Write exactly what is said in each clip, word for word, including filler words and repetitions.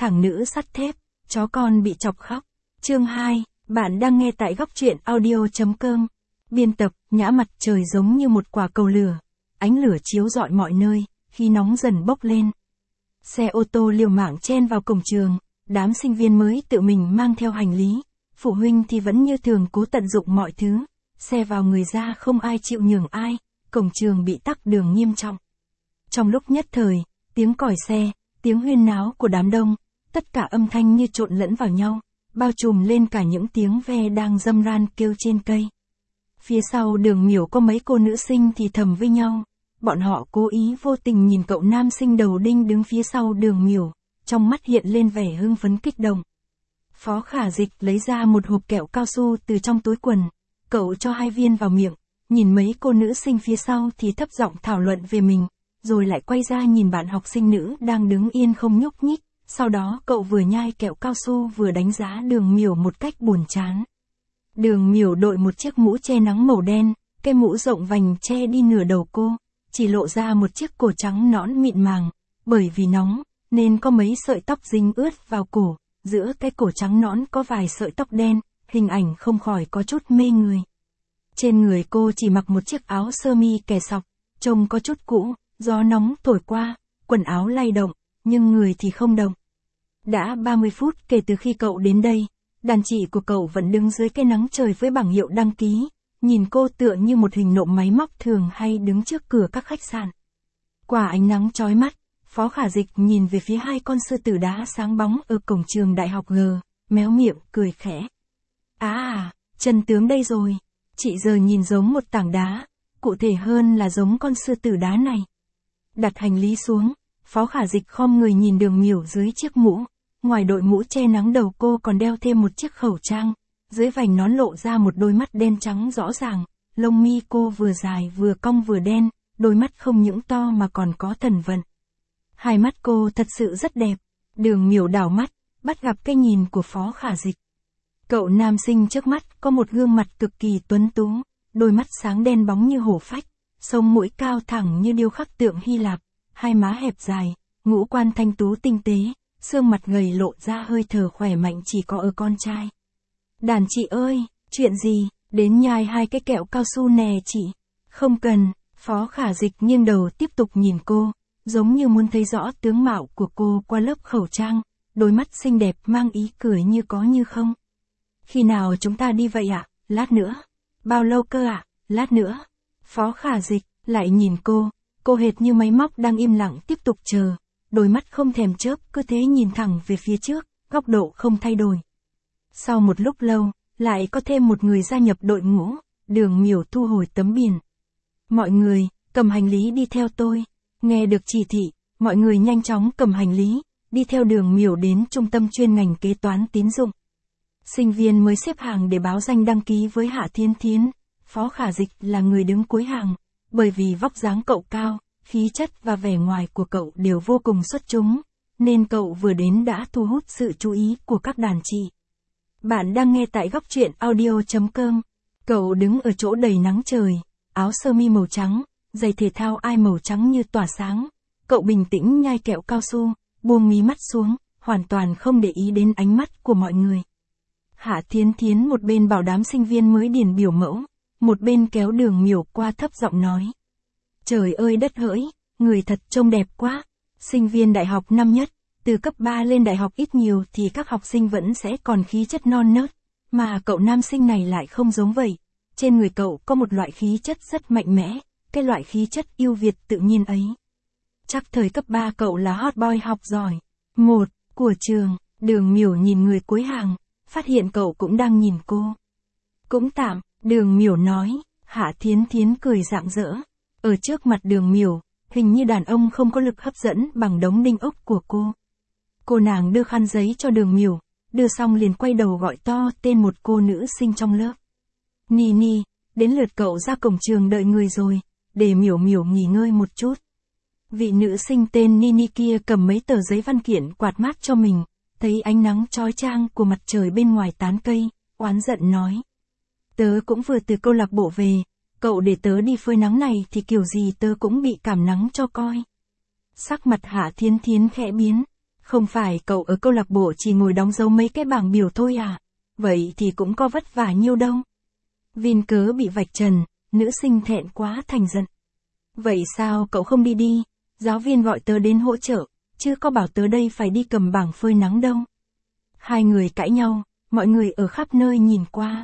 thằng nữ sắt thép, chó con bị chọc khóc. Chương hai, bạn đang nghe tại góc truyện audio chấm com. Biên tập, Nhã. Mặt trời giống như một quả cầu lửa, ánh lửa chiếu rọi mọi nơi, khi nóng dần bốc lên. Xe ô tô liều mạng chen vào cổng trường, đám sinh viên mới tự mình mang theo hành lý, phụ huynh thì vẫn như thường cố tận dụng mọi thứ, xe vào người ra không ai chịu nhường ai, cổng trường bị tắc đường nghiêm trọng. Trong lúc nhất thời, tiếng còi xe, tiếng huyên náo của đám đông, tất cả âm thanh như trộn lẫn vào nhau, bao trùm lên cả những tiếng ve đang râm ran kêu trên cây. Phía sau Đường Miểu có mấy cô nữ sinh thì thầm với nhau, bọn họ cố ý vô tình nhìn cậu nam sinh đầu đinh đứng phía sau Đường Miểu, trong mắt hiện lên vẻ hưng phấn kích động. Phó Khả Dịch lấy ra một hộp kẹo cao su từ trong túi quần, cậu cho hai viên vào miệng, nhìn mấy cô nữ sinh phía sau thì thấp giọng thảo luận về mình, rồi lại quay ra nhìn bạn học sinh nữ đang đứng yên không nhúc nhích, sau đó cậu vừa nhai kẹo cao su vừa đánh giá Đường Miểu một cách buồn chán. Đường Miểu đội một chiếc mũ che nắng màu đen, cái mũ rộng vành che đi nửa đầu cô, chỉ lộ ra một chiếc cổ trắng nõn mịn màng, bởi vì nóng, nên có mấy sợi tóc dính ướt vào cổ, giữa cái cổ trắng nõn có vài sợi tóc đen, hình ảnh không khỏi có chút mê người. Trên người cô chỉ mặc một chiếc áo sơ mi kẻ sọc, trông có chút cũ, gió nóng thổi qua, quần áo lay động, nhưng người thì không động. Đã ba mươi phút kể từ khi cậu đến đây, đàn chị của cậu vẫn đứng dưới cái nắng trời với bảng hiệu đăng ký, nhìn cô tựa như một hình nộm máy móc thường hay đứng trước cửa các khách sạn. Qua ánh nắng chói mắt, Phó Khả Dịch nhìn về phía hai con sư tử đá sáng bóng ở cổng trường đại học G, méo miệng, cười khẽ. À, chân tướng đây rồi, chị giờ nhìn giống một tảng đá, cụ thể hơn là giống con sư tử đá này. Đặt hành lý xuống, Phó Khả Dịch khom người nhìn Đường Miểu dưới chiếc mũ, ngoài đội mũ che nắng đầu cô còn đeo thêm một chiếc khẩu trang, dưới vành nón lộ ra một đôi mắt đen trắng rõ ràng, lông mi cô vừa dài vừa cong vừa đen, đôi mắt không những to mà còn có thần vận. Hai mắt cô thật sự rất đẹp. Đường Miểu đảo mắt, bắt gặp cái nhìn của Phó Khả Dịch. Cậu nam sinh trước mắt có một gương mặt cực kỳ tuấn tú, đôi mắt sáng đen bóng như hổ phách, sống mũi cao thẳng như điêu khắc tượng Hy Lạp, hai má hẹp dài, ngũ quan thanh tú tinh tế, xương mặt gầy lộ ra hơi thở khỏe mạnh chỉ có ở con trai. Đàn chị ơi, chuyện gì, đến nhai hai cái kẹo cao su nè chị. Không cần, Phó Khả Dịch nghiêng đầu tiếp tục nhìn cô, giống như muốn thấy rõ tướng mạo của cô qua lớp khẩu trang, đôi mắt xinh đẹp mang ý cười như có như không. Khi nào chúng ta đi vậy ạ? À? Lát nữa. Bao lâu cơ ạ? À? Lát nữa. Phó Khả Dịch lại nhìn cô, cô hệt như máy móc đang im lặng tiếp tục chờ, đôi mắt không thèm chớp cứ thế nhìn thẳng về phía trước, góc độ không thay đổi. Sau một lúc lâu, lại có thêm một người gia nhập đội ngũ, Đường Miểu thu hồi tấm biển. Mọi người, cầm hành lý đi theo tôi. Nghe được chỉ thị, mọi người nhanh chóng cầm hành lý, đi theo Đường Miểu đến trung tâm chuyên ngành kế toán tín dụng. Sinh viên mới xếp hàng để báo danh đăng ký với Hạ Thiên Thiến, Phó Khả Dịch là người đứng cuối hàng, bởi vì vóc dáng cậu cao, khí chất và vẻ ngoài của cậu đều vô cùng xuất chúng, nên cậu vừa đến đã thu hút sự chú ý của các đàn chị. Bạn đang nghe tại góc truyện audio chấm com. Cậu đứng ở chỗ đầy nắng trời, áo sơ mi màu trắng, giày thể thao ai màu trắng như tỏa sáng. Cậu bình tĩnh nhai kẹo cao su, buông mí mắt xuống, hoàn toàn không để ý đến ánh mắt của mọi người. Hạ Thiên Thiến một bên bảo đám sinh viên mới điền biểu mẫu, một bên kéo Đường Miểu qua thấp giọng nói. Trời ơi đất hỡi, người thật trông đẹp quá. Sinh viên đại học năm nhất, từ cấp ba lên đại học ít nhiều thì các học sinh vẫn sẽ còn khí chất non nớt, mà cậu nam sinh này lại không giống vậy. Trên người cậu có một loại khí chất rất mạnh mẽ, cái loại khí chất yêu Việt tự nhiên ấy. Chắc thời cấp ba cậu là hot boy học giỏi một của trường. Đường Miểu nhìn người cuối hàng, phát hiện cậu cũng đang nhìn cô. Cũng tạm, Đường Miểu nói. Hạ Thiến Thiến cười rạng rỡ. Ở trước mặt Đường Miểu, hình như đàn ông không có lực hấp dẫn bằng đống đinh ốc của cô. Cô nàng đưa khăn giấy cho Đường Miểu, đưa xong liền quay đầu gọi to tên một cô nữ sinh trong lớp. Nini, đến lượt cậu ra cổng trường đợi người rồi, để Miểu Miểu nghỉ ngơi một chút. Vị nữ sinh tên Nini kia cầm mấy tờ giấy văn kiện quạt mát cho mình, thấy ánh nắng chói chang của mặt trời bên ngoài tán cây, oán giận nói. Tớ cũng vừa từ câu lạc bộ về, cậu để tớ đi phơi nắng này thì kiểu gì tớ cũng bị cảm nắng cho coi. Sắc mặt Hạ Thiên Thiến khẽ biến. Không phải cậu ở câu lạc bộ chỉ ngồi đóng dấu mấy cái bảng biểu thôi à? Vậy thì cũng có vất vả nhiêu đâu. Vin cớ bị vạch trần, nữ sinh thẹn quá thành giận. Vậy sao cậu không đi đi? Giáo viên gọi tớ đến hỗ trợ, chứ có bảo tớ đây phải đi cầm bảng phơi nắng đâu. Hai người cãi nhau, mọi người ở khắp nơi nhìn qua.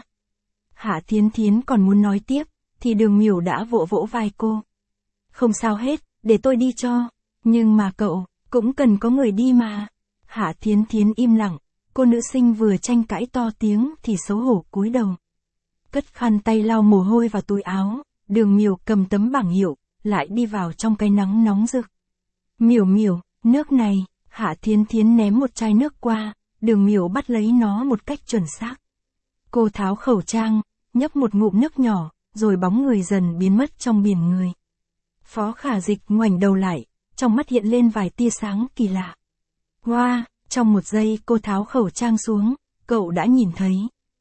Hạ Thiến Thiến còn muốn nói tiếp, thì Đường Miểu đã vỗ vỗ vai cô. Không sao hết, để tôi đi cho. Nhưng mà cậu, cũng cần có người đi mà. Hạ Thiến Thiến im lặng, cô nữ sinh vừa tranh cãi to tiếng thì xấu hổ cúi đầu. Cất khăn tay lau mồ hôi vào túi áo, Đường Miểu cầm tấm bảng hiệu, lại đi vào trong cái nắng nóng rực. Miểu Miểu, nước này. Hạ Thiến Thiến ném một chai nước qua, Đường Miểu bắt lấy nó một cách chuẩn xác. Cô tháo khẩu trang, nhấp một ngụm nước nhỏ, rồi bóng người dần biến mất trong biển người. Phó Khả Dịch ngoảnh đầu lại, trong mắt hiện lên vài tia sáng kỳ lạ. Wow, trong một giây cô tháo khẩu trang xuống, cậu đã nhìn thấy.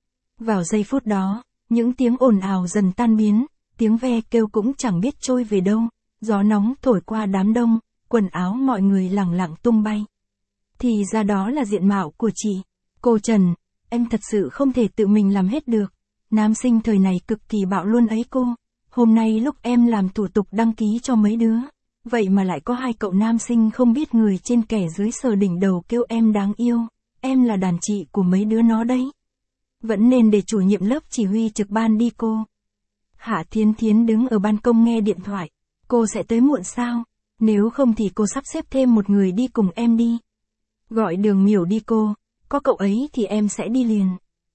Vào giây phút đó, những tiếng ồn ào dần tan biến, tiếng ve kêu cũng chẳng biết trôi về đâu, gió nóng thổi qua đám đông, quần áo mọi người lẳng lặng tung bay. Thì ra đó là diện mạo của chị. Cô Trần, em thật sự không thể tự mình làm hết được. Nam sinh thời này cực kỳ bạo luôn ấy cô. Hôm nay lúc em làm thủ tục đăng ký cho mấy đứa, vậy mà lại có hai cậu nam sinh không biết người trên kẻ dưới sờ đỉnh đầu kêu em đáng yêu. Em là đàn chị của mấy đứa nó đấy. Vẫn nên để chủ nhiệm lớp chỉ huy trực ban đi cô. Hạ Thiến Thiến đứng ở ban công nghe điện thoại. Cô sẽ tới muộn sao? Nếu không thì cô sắp xếp thêm một người đi cùng em đi. Gọi Đường Miểu đi cô, có cậu ấy thì em sẽ đi liền.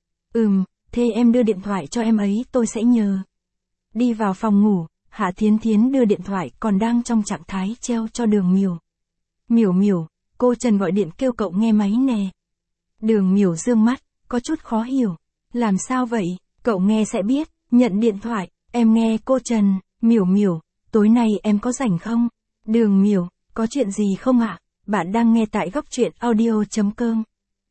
Ừm, thế em đưa điện thoại cho em ấy tôi sẽ nhờ. Đi vào phòng ngủ, Hạ Thiến Thiến đưa điện thoại còn đang trong trạng thái treo cho Đường Miểu. Miểu Miểu, cô Trần gọi điện kêu cậu nghe máy nè. Đường Miểu dương mắt, có chút khó hiểu. Làm sao vậy? Cậu nghe sẽ biết. Nhận điện thoại, em nghe cô Trần. Miểu Miểu, tối nay em có rảnh không? Đường Miểu, có chuyện gì không ạ? Bạn đang nghe tại góc truyện audio chấm com.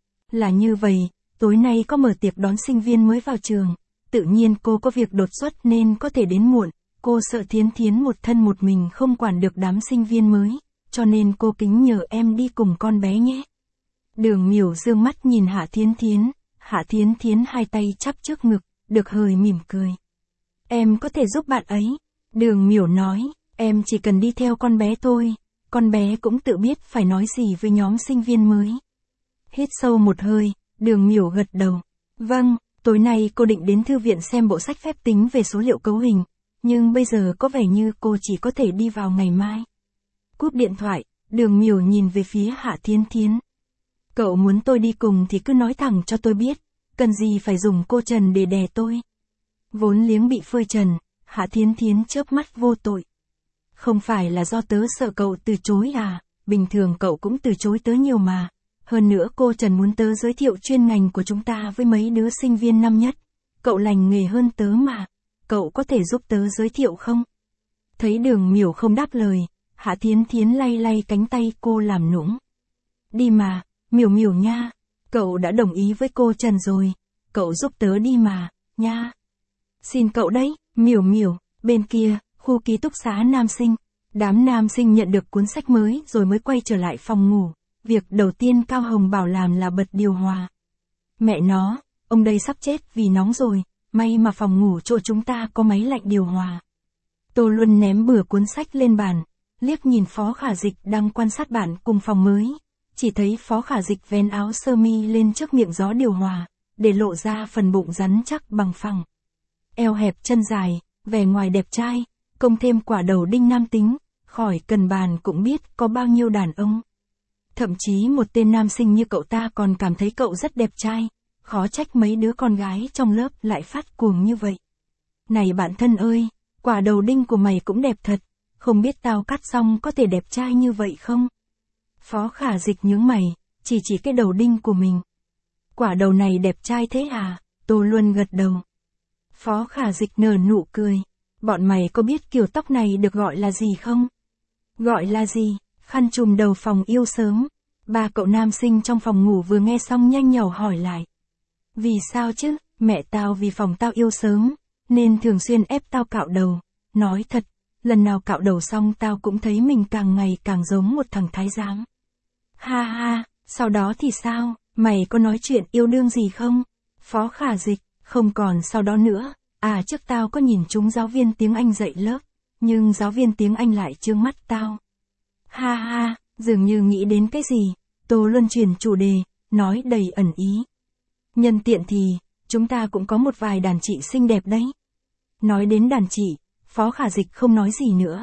Là như vậy, tối nay có mở tiệc đón sinh viên mới vào trường. Tự nhiên cô có việc đột xuất nên có thể đến muộn. Cô sợ Thiến Thiến một thân một mình không quản được đám sinh viên mới, cho nên cô kính nhờ em đi cùng con bé nhé. Đường Miểu dương mắt nhìn Hạ Thiến Thiến. Hạ Thiến Thiến hai tay chắp trước ngực, được hơi mỉm cười. Em có thể giúp bạn ấy. Đường Miểu nói, em chỉ cần đi theo con bé thôi. Con bé cũng tự biết phải nói gì với nhóm sinh viên mới. Hít sâu một hơi, Đường Miểu gật đầu. Vâng, tối nay cô định đến thư viện xem bộ sách phép tính về số liệu cấu hình. Nhưng bây giờ có vẻ như cô chỉ có thể đi vào ngày mai. Cúp điện thoại, Đường Miểu nhìn về phía Hạ Thiến Thiến. Cậu muốn tôi đi cùng thì cứ nói thẳng cho tôi biết. Cần gì phải dùng cô Trần để đè tôi. Vốn liếng bị phơi trần, Hạ Thiến Thiến chớp mắt vô tội. Không phải là do tớ sợ cậu từ chối à, bình thường cậu cũng từ chối tớ nhiều mà. Hơn nữa cô Trần muốn tớ giới thiệu chuyên ngành của chúng ta với mấy đứa sinh viên năm nhất. Cậu lành nghề hơn tớ mà, cậu có thể giúp tớ giới thiệu không? Thấy Đường Miểu không đáp lời, Hạ Thiến Thiến lay lay cánh tay cô làm nũng. Đi mà, Miểu Miểu nha, cậu đã đồng ý với cô Trần rồi, cậu giúp tớ đi mà, nha. Xin cậu đấy, Miểu Miểu, bên kia, khu ký túc xá nam sinh. Đám nam sinh nhận được cuốn sách mới rồi mới quay trở lại phòng ngủ. Việc đầu tiên Cao Hồng bảo làm là bật điều hòa. Mẹ nó, ông đây sắp chết vì nóng rồi, may mà phòng ngủ chỗ chúng ta có máy lạnh điều hòa. Tô Luân ném bừa cuốn sách lên bàn, liếc nhìn Phó Khả Dịch đang quan sát bạn cùng phòng mới. Chỉ thấy Phó Khả Dịch vén áo sơ mi lên trước miệng gió điều hòa, để lộ ra phần bụng rắn chắc bằng phẳng. Eo hẹp chân dài, vẻ ngoài đẹp trai, cộng thêm quả đầu đinh nam tính, khỏi cần bàn cũng biết có bao nhiêu đàn ông. Thậm chí một tên nam sinh như cậu ta còn cảm thấy cậu rất đẹp trai, khó trách mấy đứa con gái trong lớp lại phát cuồng như vậy. Này bạn thân ơi, quả đầu đinh của mày cũng đẹp thật, không biết tao cắt xong có thể đẹp trai như vậy không? Phó Khả Dịch nhướng mày, chỉ chỉ cái đầu đinh của mình. Quả đầu này đẹp trai thế à? Tô Luân gật đầu. Phó Khả Dịch nở nụ cười. Bọn mày có biết kiểu tóc này được gọi là gì không? Gọi là gì? Khăn trùm đầu phòng yêu sớm. Ba cậu nam sinh trong phòng ngủ vừa nghe xong nhanh nhảu hỏi lại. Vì sao chứ? Mẹ tao vì phòng tao yêu sớm, nên thường xuyên ép tao cạo đầu. Nói thật, lần nào cạo đầu xong tao cũng thấy mình càng ngày càng giống một thằng thái giám. Ha ha, sau đó thì sao, mày có nói chuyện yêu đương gì không? Phó Khả Dịch, không còn sau đó nữa, à trước tao có nhìn chúng giáo viên tiếng Anh dạy lớp, nhưng giáo viên tiếng Anh lại trương mắt tao. Ha ha, dường như nghĩ đến cái gì, Tô Luân chuyển chủ đề, nói đầy ẩn ý. Nhân tiện thì, chúng ta cũng có một vài đàn chị xinh đẹp đấy. Nói đến đàn chị, Phó Khả Dịch không nói gì nữa.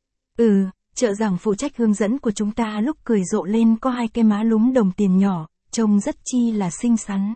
Ừ, trợ giảng phụ trách hướng dẫn của chúng ta lúc cười rộ lên có hai cái má lúm đồng tiền nhỏ, trông rất chi là xinh xắn.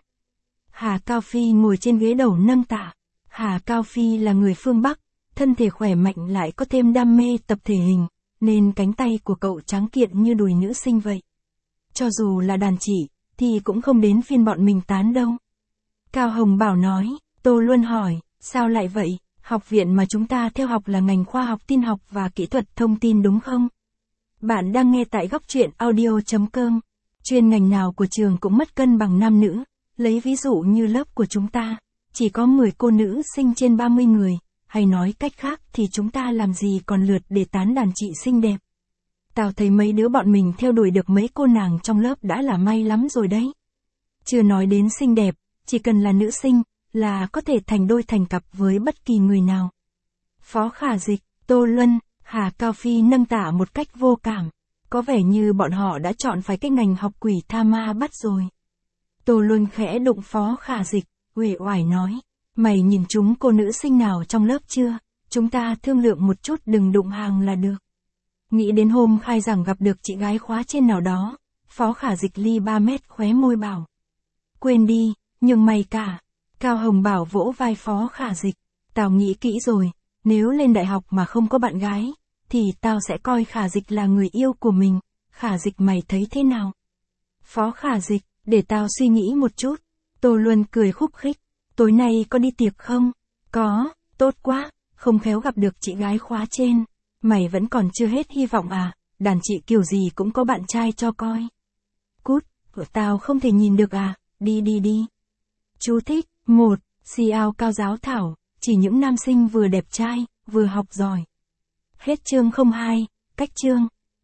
Hà Cao Phi ngồi trên ghế đầu nâng tạ. Hà Cao Phi là người phương Bắc, thân thể khỏe mạnh lại có thêm đam mê tập thể hình, nên cánh tay của cậu trắng kiện như đùi nữ sinh vậy. Cho dù là đàn chị, thì cũng không đến phiên bọn mình tán đâu. Cao Hồng Bảo nói, Tô Luân hỏi, sao lại vậy, học viện mà chúng ta theo học là ngành khoa học tin học và kỹ thuật thông tin đúng không? Bạn đang nghe tại góc truyện audio chấm com. Chuyên ngành nào của trường cũng mất cân bằng nam nữ, lấy ví dụ như lớp của chúng ta, chỉ có mười cô nữ sinh trên ba mươi người, hay nói cách khác thì chúng ta làm gì còn lượt để tán đàn chị xinh đẹp. Tao thấy mấy đứa bọn mình theo đuổi được mấy cô nàng trong lớp đã là may lắm rồi đấy. Chưa nói đến xinh đẹp, chỉ cần là nữ sinh, là có thể thành đôi thành cặp với bất kỳ người nào. Phó Khả Dịch, Tô Luân, Hà Cao Phi nâng tả một cách vô cảm. Có vẻ như bọn họ đã chọn phải cái ngành học quỷ tha ma bắt rồi. Tô Luân khẽ đụng Phó Khả Dịch, uể oải nói. Mày nhìn chúng cô nữ sinh nào trong lớp chưa? Chúng ta thương lượng một chút đừng đụng hàng là được. Nghĩ đến hôm khai giảng gặp được chị gái khóa trên nào đó, Phó Khả Dịch ly ba mét khóe môi bảo. Quên đi, nhưng mày cả. Cao Hồng Bảo vỗ vai Phó Khả Dịch. Tao nghĩ kỹ rồi, nếu lên đại học mà không có bạn gái, thì tao sẽ coi Khả Dịch là người yêu của mình. Khả Dịch mày thấy thế nào? Phó Khả Dịch, để tao suy nghĩ một chút. Tô Luân cười khúc khích. Tối nay có đi tiệc không? Có, tốt quá, không khéo gặp được chị gái khóa trên. Mày vẫn còn chưa hết hy vọng à, đàn chị kiểu gì cũng có bạn trai cho coi. Cút, của tao không thể nhìn được à, đi đi đi. Chú thích, một, si ao cao giáo thảo, chỉ những nam sinh vừa đẹp trai, vừa học giỏi. Hết chương không hai, cách chương.